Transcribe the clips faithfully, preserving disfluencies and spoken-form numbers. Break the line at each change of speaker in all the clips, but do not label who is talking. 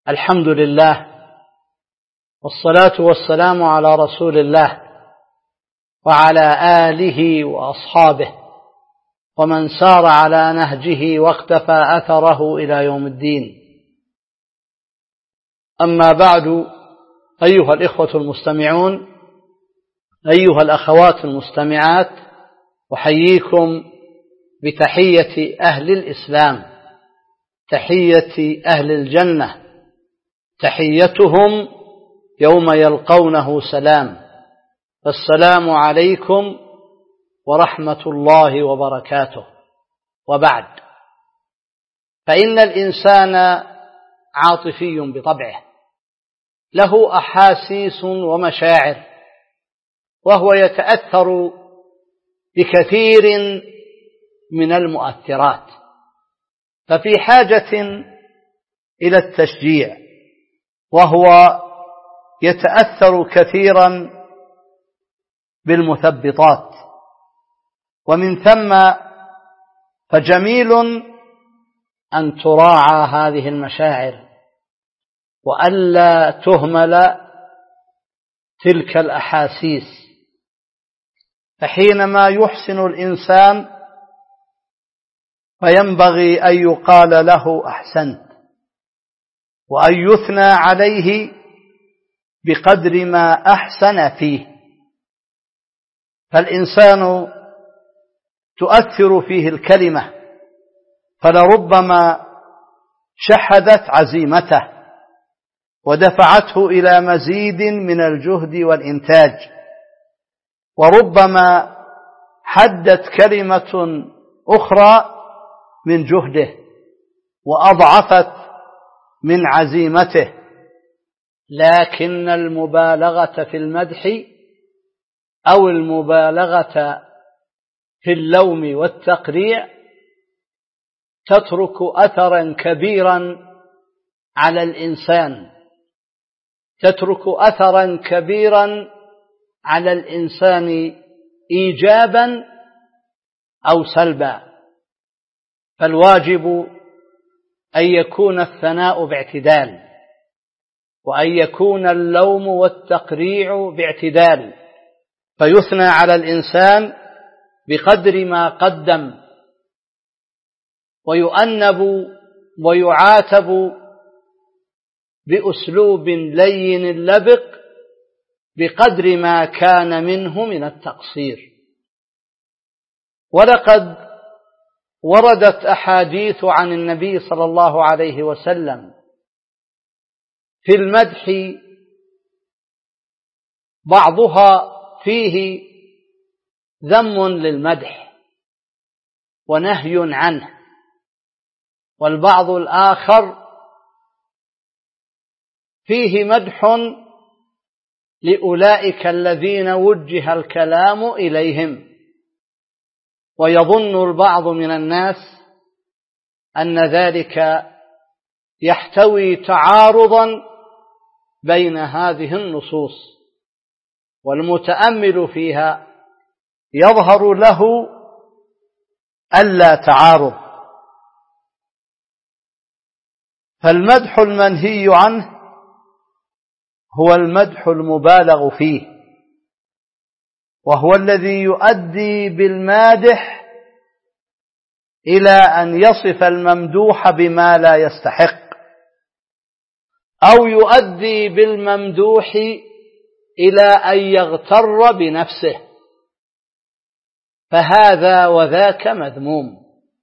الحمد لله والصلاة والسلام على رسول الله وعلى آله وأصحابه ومن سار على نهجه واقتفى أثره إلى يوم الدين. أما بعد، أيها الإخوة المستمعون، أيها الأخوات المستمعات، أحييكم بتحية أهل الإسلام، تحية أهل الجنة، تحيتهم يوم يلقونه سلام. السلام عليكم ورحمة الله وبركاته. وبعد، فإن الإنسان عاطفي بطبعه، له أحاسيس ومشاعر، وهو يتأثر بكثير من المؤثرات، ففي حاجة إلى التشجيع، وهو يتأثر كثيرا بالمثبطات. ومن ثم فجميل أن تراعى هذه المشاعر وألا تهمل تلك الأحاسيس، فحينما يحسن الإنسان فينبغي أن يقال له أحسنت، وأن يثنى عليه بقدر ما أحسن فيه. فالإنسان تؤثر فيه الكلمة، فلربما شحذت عزيمته ودفعته إلى مزيد من الجهد والإنتاج، وربما حدت كلمة أخرى من جهده وأضعفت من عزيمته. لكن المبالغة في المدح أو المبالغة في اللوم والتقريع تترك أثرا كبيرا على الإنسان، تترك أثرا كبيرا على الإنسان إيجابا أو سلبا. فالواجب أن يكون الثناء باعتدال، وأن يكون اللوم والتقريع باعتدال، فيثنى على الإنسان بقدر ما قدم، ويؤنب ويعاتب بأسلوب لين لبق بقدر ما كان منه من التقصير. ولقد وردت أحاديث عن النبي صلى الله عليه وسلم في المدح، بعضها فيه ذم للمدح ونهي عنه، والبعض الآخر فيه مدح لأولئك الذين وجه الكلام إليهم. ويظن البعض من الناس أن ذلك يحتوي تعارضا بين هذه النصوص، والمتأمل فيها يظهر له ألا تعارض. فالمدح المنهي عنه هو المدح المبالغ فيه، وهو الذي يؤدي بالمادح إلى أن يصف الممدوح بما لا يستحق، أو يؤدي بالممدوح إلى أن يغتر بنفسه، فهذا وذاك مذموم.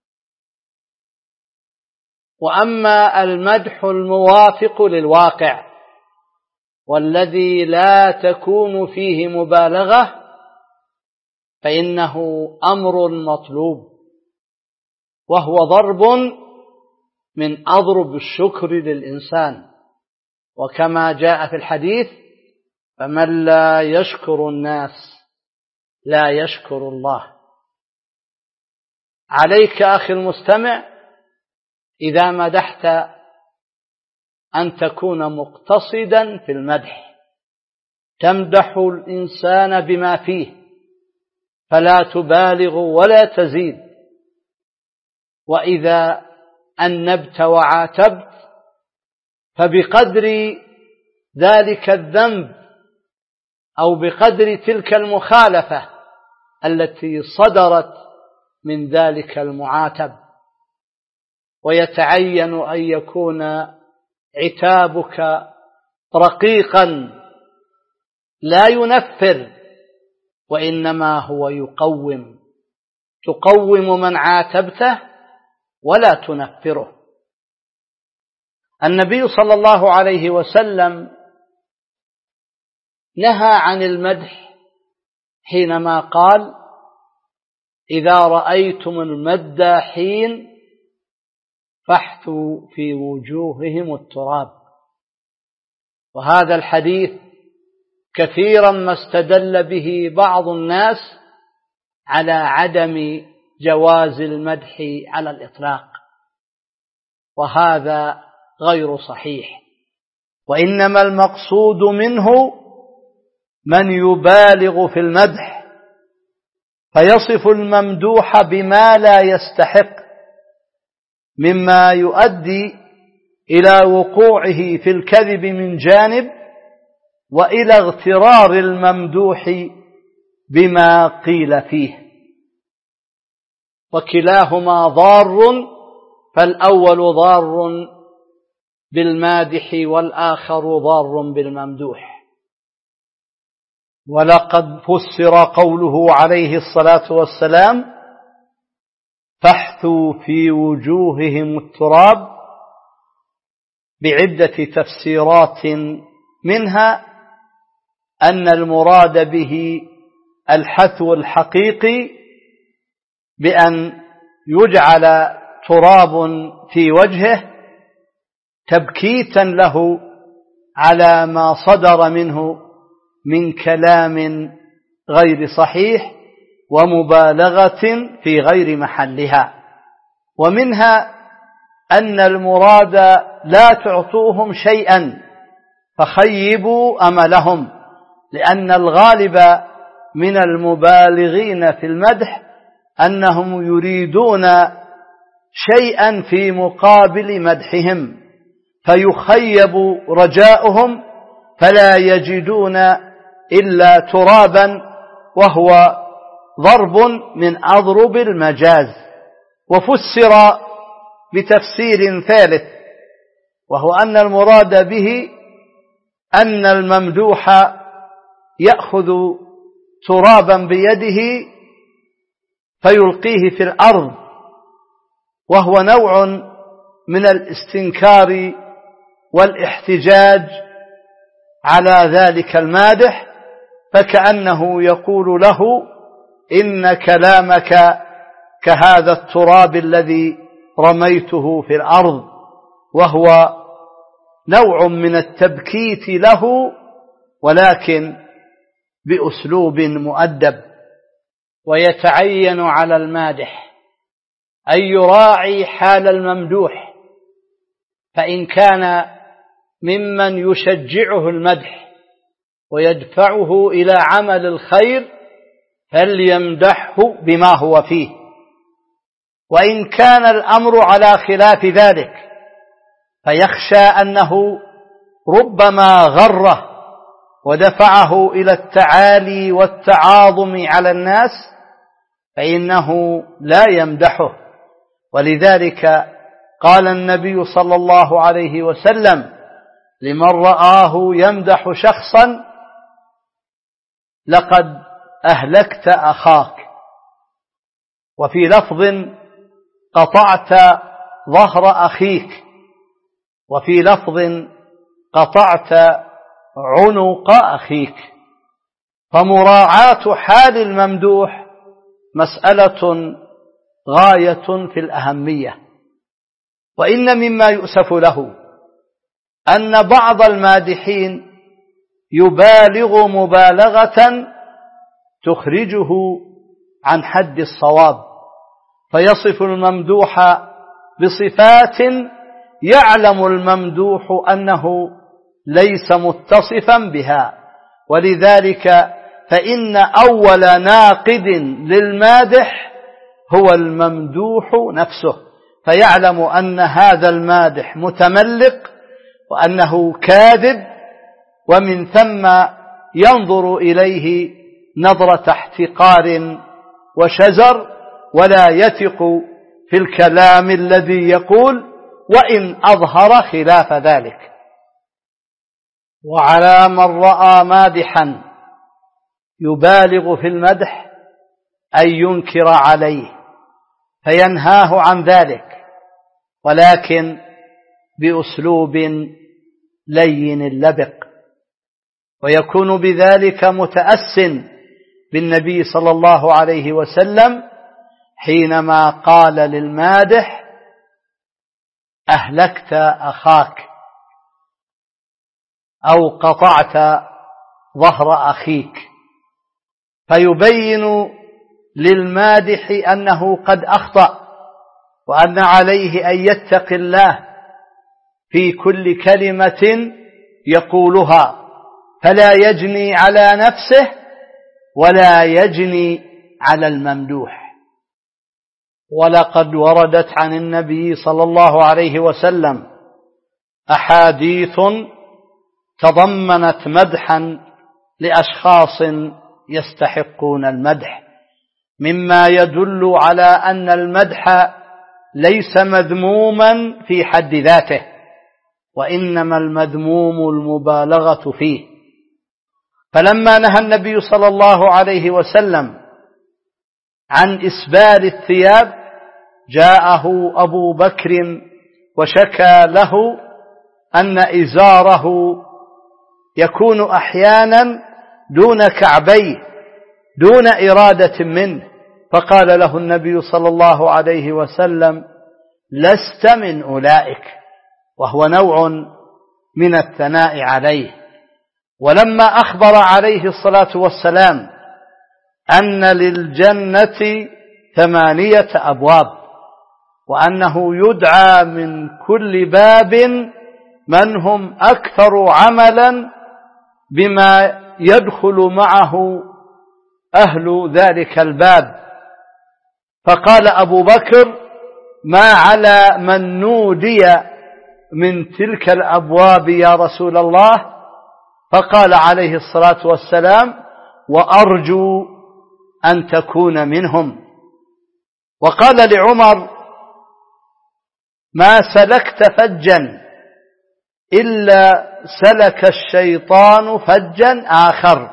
وأما المدح الموافق للواقع والذي لا تكون فيه مبالغة فإنه أمر مطلوب، وهو ضرب من أضرب الشكر للإنسان. وكما جاء في الحديث: فمن لا يشكر الناس لا يشكر الله. عليك أخي المستمع إذا مدحت أن تكون مقتصدا في المدح، تمدح الإنسان بما فيه، فلا تبالغ ولا تزيد. وإذا أنبت وعاتبت فبقدر ذلك الذنب أو بقدر تلك المخالفة التي صدرت من ذلك المعاتب. ويتعين أن يكون عتابك رقيقا لا ينفر، وإنما هو يقوم، تقوم من عاتبته ولا تنفره. النبي صلى الله عليه وسلم نهى عن المدح حينما قال: إذا رأيتم المداحين فاحثوا في وجوههم التراب. وهذا الحديث كثيرا ما استدل به بعض الناس على عدم جواز المدح على الإطلاق، وهذا غير صحيح. وإنما المقصود منه من يبالغ في المدح فيصف الممدوح بما لا يستحق، مما يؤدي إلى وقوعه في الكذب من جانب، وإلى اغترار الممدوح بما قيل فيه، وكلاهما ضار، فالأول ضار بالمادح والآخر ضار بالممدوح. ولقد فسر قوله عليه الصلاة والسلام: فاحثوا في وجوههم التراب بعدة تفسيرات، منها أن المراد به الحثو الحقيقي بأن يجعل تراب في وجهه تبكيتا له على ما صدر منه من كلام غير صحيح ومبالغة في غير محلها. ومنها أن المراد لا تعطوهم شيئا فخيبوا أملهم، لأن الغالب من المبالغين في المدح أنهم يريدون شيئا في مقابل مدحهم فيخيب رجاؤهم، فلا يجدون إلا ترابا، وهو ضرب من أضرب المجاز. وفسر بتفسير ثالث، وهو أن المراد به أن الممدوح يأخذ ترابا بيده فيلقيه في الأرض، وهو نوع من الاستنكار والاحتجاج على ذلك المادح، فكأنه يقول له: إن كلامك كهذا التراب الذي رميته في الأرض، وهو نوع من التبكيت له، ولكن بأسلوب مؤدب. ويتعين على المادح أن يراعي حال الممدوح، فإن كان ممن يشجعه المدح ويدفعه إلى عمل الخير فليمدحه بما هو فيه، وإن كان الأمر على خلاف ذلك فيخشى أنه ربما غره ودفعه إلى التعالي والتعاظم على الناس، فإنه لا يمدحه. ولذلك قال النبي صلى الله عليه وسلم لمن رآه يمدح شخصا: لقد أهلكت أخاك. وفي لفظ: قطعت ظهر أخيك. وفي لفظ: قطعت عنق أخيك. فمراعاة حال الممدوح مسألة غاية في الأهمية. وإن مما يؤسف له أن بعض المادحين يبالغ مبالغة تخرجه عن حد الصواب، فيصف الممدوح بصفات يعلم الممدوح أنه ليس متصفا بها، ولذلك فإن أول ناقد للمادح هو الممدوح نفسه، فيعلم أن هذا المادح متملق وأنه كاذب، ومن ثم ينظر إليه نظرة احتقار وشزر، ولا يثق في الكلام الذي يقول وإن أظهر خلاف ذلك. وعلى من رأى مادحا يبالغ في المدح أن ينكر عليه فينهاه عن ذلك، ولكن بأسلوب لين اللبق، ويكون بذلك متأسٍ بالنبي صلى الله عليه وسلم حينما قال للمادح: أهلكت أخاك، أو قطعت ظهر أخيك، فيبين للمادح أنه قد أخطأ، وأن عليه أن يتقي الله في كل كلمة يقولها، فلا يجني على نفسه ولا يجني على الممدوح. ولقد وردت عن النبي صلى الله عليه وسلم أحاديث تضمنت مدحا لأشخاص يستحقون المدح، مما يدل على أن المدح ليس مذموما في حد ذاته، وإنما المذموم المبالغة فيه. فلما نهى النبي صلى الله عليه وسلم عن إسبال الثياب جاءه أبو بكر وشكى له أن إزاره يكون أحيانا دون كعبيه دون إرادة منه، فقال له النبي صلى الله عليه وسلم: لست من أولئك، وهو نوع من الثناء عليه. ولما أخبر عليه الصلاة والسلام أن للجنة ثمانية أبواب، وأنه يدعى من كل باب من هم أكثر عملا بما يدخل معه أهل ذلك الباب، فقال أبو بكر: ما على من نودي من تلك الأبواب يا رسول الله؟ فقال عليه الصلاة والسلام: وأرجو أن تكون منهم. وقال لعمر: ما سلكت فجا إلا سلك الشيطان فجا آخر.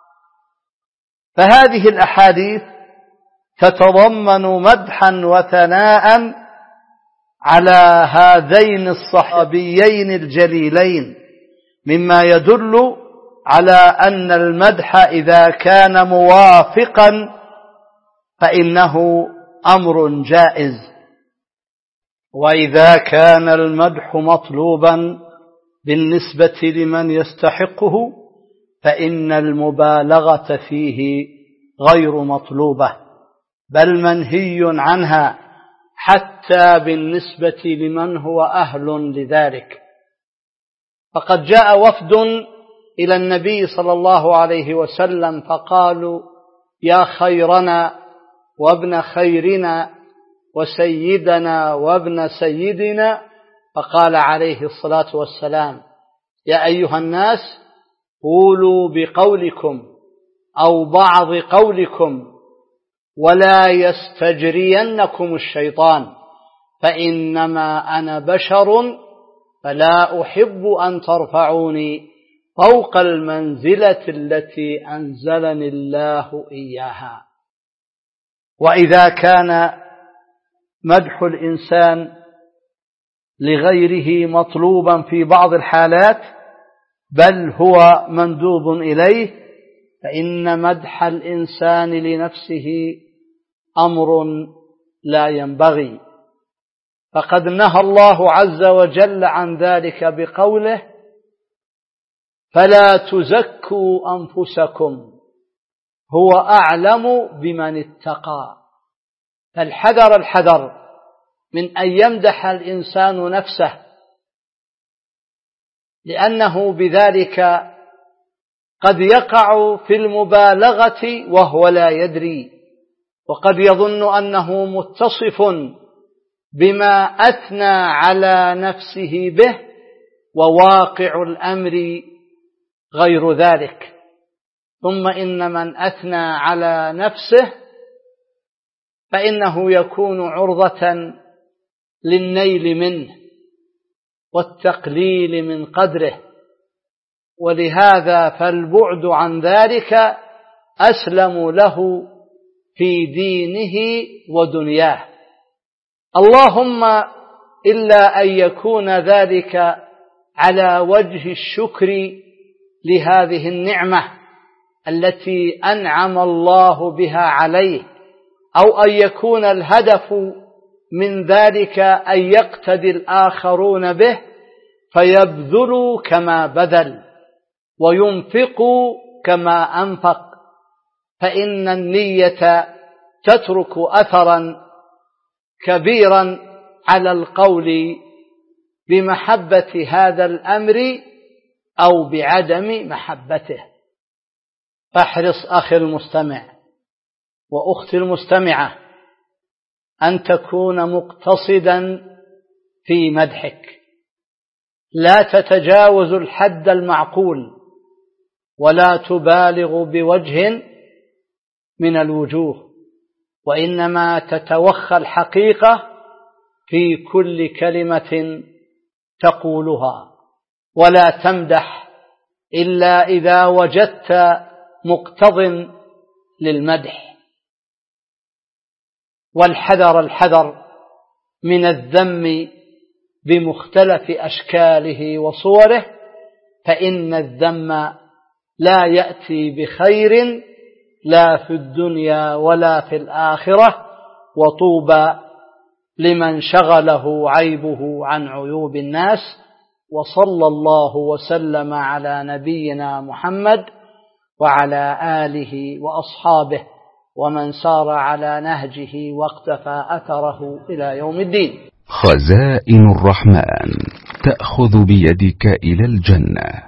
فهذه الأحاديث تتضمن مدحا وثناء على هذين الصحابيين الجليلين، مما يدل على أن المدح إذا كان موافقا فإنه أمر جائز، وإذا كان المدح مطلوبا بالنسبة لمن يستحقه فإن المبالغة فيه غير مطلوبة، بل منهي عنها حتى بالنسبة لمن هو أهل لذلك. فقد جاء وفد إلى النبي صلى الله عليه وسلم فقالوا: يا خيرنا وابن خيرنا وسيدنا وابن سيدنا. فقال عليه الصلاة والسلام: يا أيها الناس، قولوا بقولكم أو بعض قولكم، ولا يستجرينكم الشيطان، فإنما أنا بشر فلا أحب أن ترفعوني فوق المنزلة التي أنزلني الله إياها. وإذا كان مدح الإنسان لغيره مطلوبا في بعض الحالات، بل هو مندوب إليه، فإن مدح الإنسان لنفسه أمر لا ينبغي. فقد نهى الله عز وجل عن ذلك بقوله: فلا تزكوا أنفسكم هو أعلم بمن اتقى. فالحذر الحذر من أن يمدح الإنسان نفسه، لأنه بذلك قد يقع في المبالغة وهو لا يدري، وقد يظن أنه متصف بما أثنى على نفسه به، وواقع الأمر غير ذلك. ثم إن من أثنى على نفسه فإنه يكون عرضة للنيل منه والتقليل من قدره، ولهذا فالبعد عن ذلك أسلم له في دينه ودنياه. اللهم إلا أن يكون ذلك على وجه الشكر لهذه النعمة التي أنعم الله بها عليه، أو أن يكون الهدف من ذلك أن يقتدي الآخرون به فيبذلوا كما بذل وينفقوا كما أنفق، فإن النية تترك أثرا كبيرا على القول بمحبة هذا الأمر أو بعدم محبته. فاحرص أخي المستمع وأختي المستمعة أن تكون مقتصدا في مدحك، لا تتجاوز الحد المعقول ولا تبالغ بوجه من الوجوه، وإنما تتوخى الحقيقة في كل كلمة تقولها، ولا تمدح إلا إذا وجدت مقتضٍ للمدح. والحذر الحذر من الذم بمختلف أشكاله وصوره، فإن الذم لا يأتي بخير لا في الدنيا ولا في الآخرة، وطوبى لمن شغله عيبه عن عيوب الناس. وصلى الله وسلم على نبينا محمد وعلى آله وأصحابه ومن سار على نهجه واقتفى أثره إلى يوم الدين.
خزائن الرحمن تأخذ بيدك إلى الجنة.